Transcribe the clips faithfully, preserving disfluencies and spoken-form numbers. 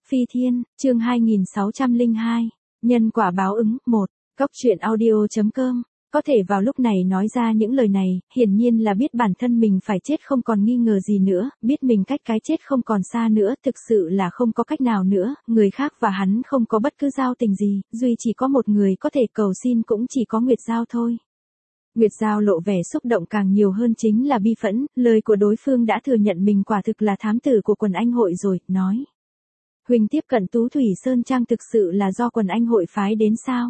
Phi Thiên, chương hai nghìn sáu trăm lẻ hai, nhân quả báo ứng, một, Cốc truyện audio chấm com. Có thể vào lúc này nói ra những lời này, hiển nhiên là biết bản thân mình phải chết không còn nghi ngờ gì nữa, biết mình cách cái chết không còn xa nữa, thực sự là không có cách nào nữa, người khác và hắn không có bất cứ giao tình gì, duy chỉ có một người có thể cầu xin cũng chỉ có Nguyệt Giao thôi. Nguyệt Giao lộ vẻ xúc động càng nhiều hơn chính là bi phẫn, lời của đối phương đã thừa nhận mình quả thực là thám tử của quần anh hội rồi, nói. Huỳnh tiếp cận Tú Thủy Sơn Trang thực sự là do quần anh hội phái đến sao?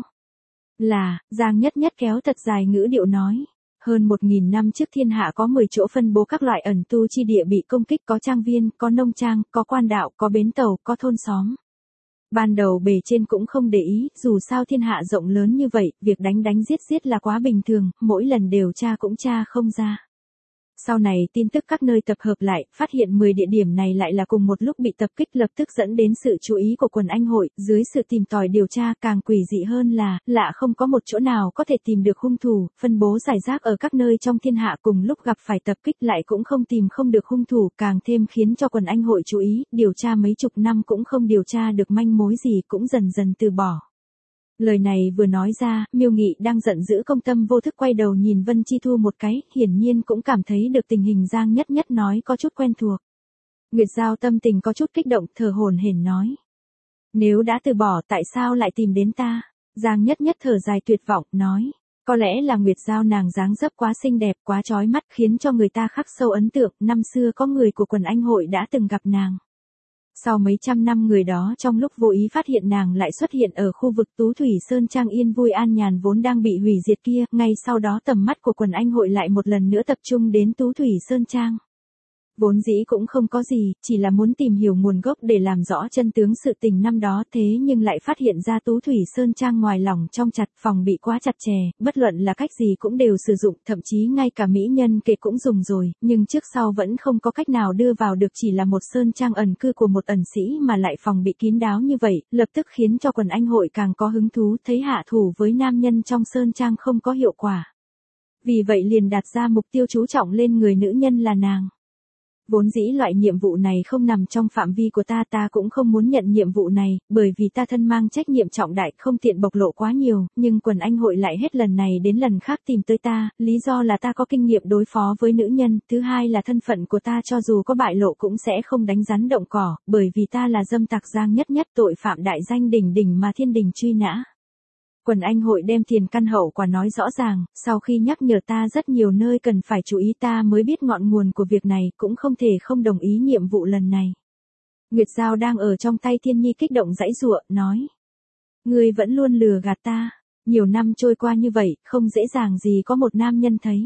Là, Giang Nhất Nhất kéo thật dài ngữ điệu nói. Hơn một nghìn năm trước thiên hạ có mười chỗ phân bố các loại ẩn tu chi địa bị công kích, có trang viên, có nông trang, có quan đạo, có bến tàu, có thôn xóm. Ban đầu bề trên cũng không để ý, dù sao thiên hạ rộng lớn như vậy, việc đánh đánh giết giết là quá bình thường, mỗi lần đều tra cũng tra không ra. Sau này tin tức các nơi tập hợp lại, phát hiện mười địa điểm này lại là cùng một lúc bị tập kích, lập tức dẫn đến sự chú ý của quần anh hội, dưới sự tìm tòi điều tra càng quỷ dị hơn là, lạ không có một chỗ nào có thể tìm được hung thủ, phân bố rải rác ở các nơi trong thiên hạ cùng lúc gặp phải tập kích lại cũng không tìm không được hung thủ, càng thêm khiến cho quần anh hội chú ý, điều tra mấy chục năm cũng không điều tra được manh mối gì, cũng dần dần từ bỏ. Lời này vừa nói ra, Miêu Nghị đang giận dữ công tâm vô thức quay đầu nhìn Vân Chi Thu một cái, hiển nhiên cũng cảm thấy được tình hình Giang Nhất Nhất nói có chút quen thuộc. Nguyệt Giao tâm tình có chút kích động, thở hổn hển nói. Nếu đã từ bỏ tại sao lại tìm đến ta? Giang Nhất Nhất thở dài tuyệt vọng, nói. Có lẽ là Nguyệt Giao nàng dáng dấp quá xinh đẹp, quá chói mắt khiến cho người ta khắc sâu ấn tượng, năm xưa có người của quần anh hội đã từng gặp nàng. Sau mấy trăm năm người đó trong lúc vô ý phát hiện nàng lại xuất hiện ở khu vực Tú Thủy Sơn Trang yên vui an nhàn vốn đang bị hủy diệt kia, ngay sau đó tầm mắt của quần anh hội lại một lần nữa tập trung đến Tú Thủy Sơn Trang. Vốn dĩ cũng không có gì, chỉ là muốn tìm hiểu nguồn gốc để làm rõ chân tướng sự tình năm đó, thế nhưng lại phát hiện ra Tú Thủy Sơn Trang ngoài lòng trong chặt, phòng bị quá chặt chẽ, bất luận là cách gì cũng đều sử dụng, thậm chí ngay cả mỹ nhân kệ cũng dùng rồi, nhưng trước sau vẫn không có cách nào đưa vào được, chỉ là một sơn trang ẩn cư của một ẩn sĩ mà lại phòng bị kín đáo như vậy, lập tức khiến cho quần anh hội càng có hứng thú, thấy hạ thủ với nam nhân trong sơn trang không có hiệu quả. Vì vậy liền đặt ra mục tiêu chú trọng lên người nữ nhân là nàng. Vốn dĩ loại nhiệm vụ này không nằm trong phạm vi của ta, ta cũng không muốn nhận nhiệm vụ này, bởi vì ta thân mang trách nhiệm trọng đại, không tiện bộc lộ quá nhiều, nhưng quần anh hội lại hết lần này đến lần khác tìm tới ta, lý do là ta có kinh nghiệm đối phó với nữ nhân, thứ hai là thân phận của ta cho dù có bại lộ cũng sẽ không đánh rắn động cỏ, bởi vì ta là dâm tặc Giang Nhất Nhất, tội phạm đại danh đỉnh đỉnh mà thiên đình truy nã. Quần anh hội đem tiền căn hậu quả nói rõ ràng, sau khi nhắc nhở ta rất nhiều nơi cần phải chú ý ta mới biết ngọn nguồn của việc này, cũng không thể không đồng ý nhiệm vụ lần này. Nguyệt Giao đang ở trong tay Thiên Nhi kích động giãy giụa, nói. Ngươi vẫn luôn lừa gạt ta, nhiều năm trôi qua như vậy, không dễ dàng gì có một nam nhân thấy.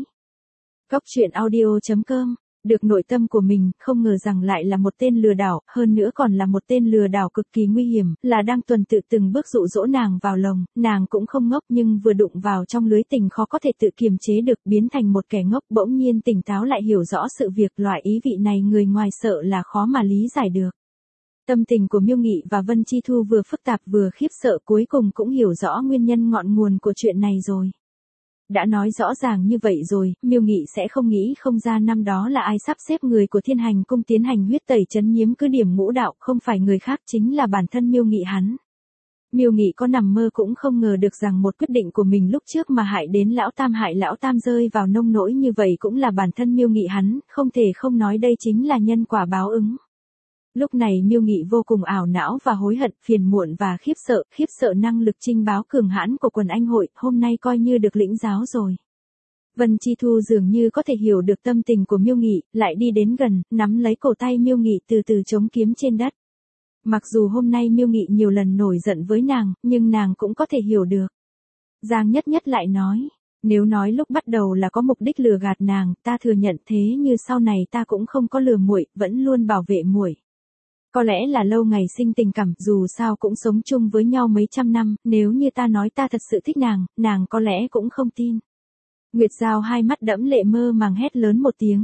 Cốc truyện audio chấm com. Được nội tâm của mình, không ngờ rằng lại là một tên lừa đảo, hơn nữa còn là một tên lừa đảo cực kỳ nguy hiểm, là đang tuần tự từng bước dụ dỗ nàng vào lồng, nàng cũng không ngốc nhưng vừa đụng vào trong lưới tình khó có thể tự kiềm chế được, biến thành một kẻ ngốc, bỗng nhiên tỉnh táo lại hiểu rõ sự việc, loại ý vị này người ngoài sợ là khó mà lý giải được. Tâm tình của Miêu Nghị và Vân Chi Thu vừa phức tạp vừa khiếp sợ, cuối cùng cũng hiểu rõ nguyên nhân ngọn nguồn của chuyện này rồi. Đã nói rõ ràng như vậy rồi, Miêu Nghị sẽ không nghĩ không ra năm đó là ai sắp xếp người của Thiên Hành cung tiến hành huyết tẩy trấn nhiếm cứ điểm ngũ đạo, không phải người khác chính là bản thân Miêu Nghị hắn. Miêu Nghị có nằm mơ cũng không ngờ được rằng một quyết định của mình lúc trước mà hại đến lão tam hại lão tam rơi vào nông nỗi như vậy cũng là bản thân Miêu Nghị hắn, không thể không nói đây chính là nhân quả báo ứng. Lúc này Miêu Nghị vô cùng ảo não và hối hận, phiền muộn và khiếp sợ, khiếp sợ năng lực trinh báo cường hãn của quần anh hội, hôm nay coi như được lĩnh giáo rồi. Vân Chi Thu dường như có thể hiểu được tâm tình của Miêu Nghị, lại đi đến gần, nắm lấy cổ tay Miêu Nghị từ từ chống kiếm trên đất. Mặc dù hôm nay Miêu Nghị nhiều lần nổi giận với nàng, nhưng nàng cũng có thể hiểu được. Giang Nhất Nhất lại nói, nếu nói lúc bắt đầu là có mục đích lừa gạt nàng, ta thừa nhận, thế như sau này ta cũng không có lừa muội, vẫn luôn bảo vệ muội. Có lẽ là lâu ngày sinh tình cảm, dù sao cũng sống chung với nhau mấy trăm năm, nếu như ta nói ta thật sự thích nàng, nàng có lẽ cũng không tin. Nguyệt Giao hai mắt đẫm lệ mơ màng hét lớn một tiếng.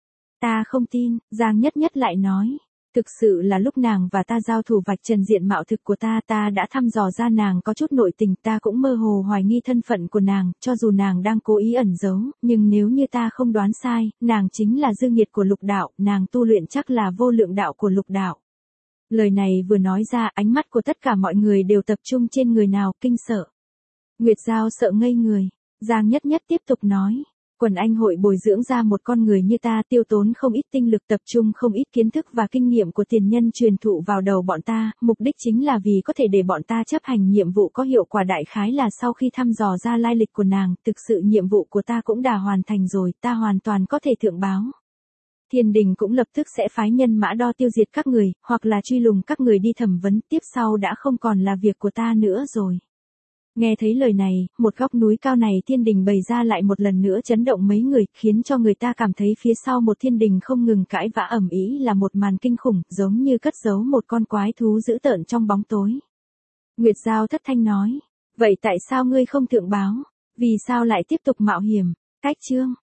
Ta không tin, Giang Nhất Nhất lại nói. Thực sự là lúc nàng và ta giao thủ vạch trần diện mạo thực của ta, ta đã thăm dò ra nàng có chút nội tình, ta cũng mơ hồ hoài nghi thân phận của nàng, cho dù nàng đang cố ý ẩn giấu, nhưng nếu như ta không đoán sai, nàng chính là dư nghiệt của lục đạo, nàng tu luyện chắc là vô lượng đạo của lục đạo. Lời này vừa nói ra, ánh mắt của tất cả mọi người đều tập trung trên người nào, kinh sợ. Nguyệt Giao sợ ngây người. Giang Nhất Nhất tiếp tục nói. Quần anh hội bồi dưỡng ra một con người như ta, tiêu tốn không ít tinh lực, tập trung không ít kiến thức và kinh nghiệm của tiền nhân truyền thụ vào đầu bọn ta, mục đích chính là vì có thể để bọn ta chấp hành nhiệm vụ có hiệu quả. Đại khái là sau khi thăm dò ra lai lịch của nàng, thực sự nhiệm vụ của ta cũng đã hoàn thành rồi, ta hoàn toàn có thể thượng báo. Thiên đình cũng lập tức sẽ phái nhân mã đo tiêu diệt các người, hoặc là truy lùng các người đi thẩm vấn, tiếp sau đã không còn là việc của ta nữa rồi. Nghe thấy lời này, một góc núi cao này thiên đình bày ra lại một lần nữa chấn động mấy người, khiến cho người ta cảm thấy phía sau một thiên đình không ngừng cãi vã ầm ĩ là một màn kinh khủng, giống như cất giấu một con quái thú dữ tợn trong bóng tối. Nguyệt Giao thất thanh nói, vậy tại sao ngươi không thượng báo? Vì sao lại tiếp tục mạo hiểm? Cách chương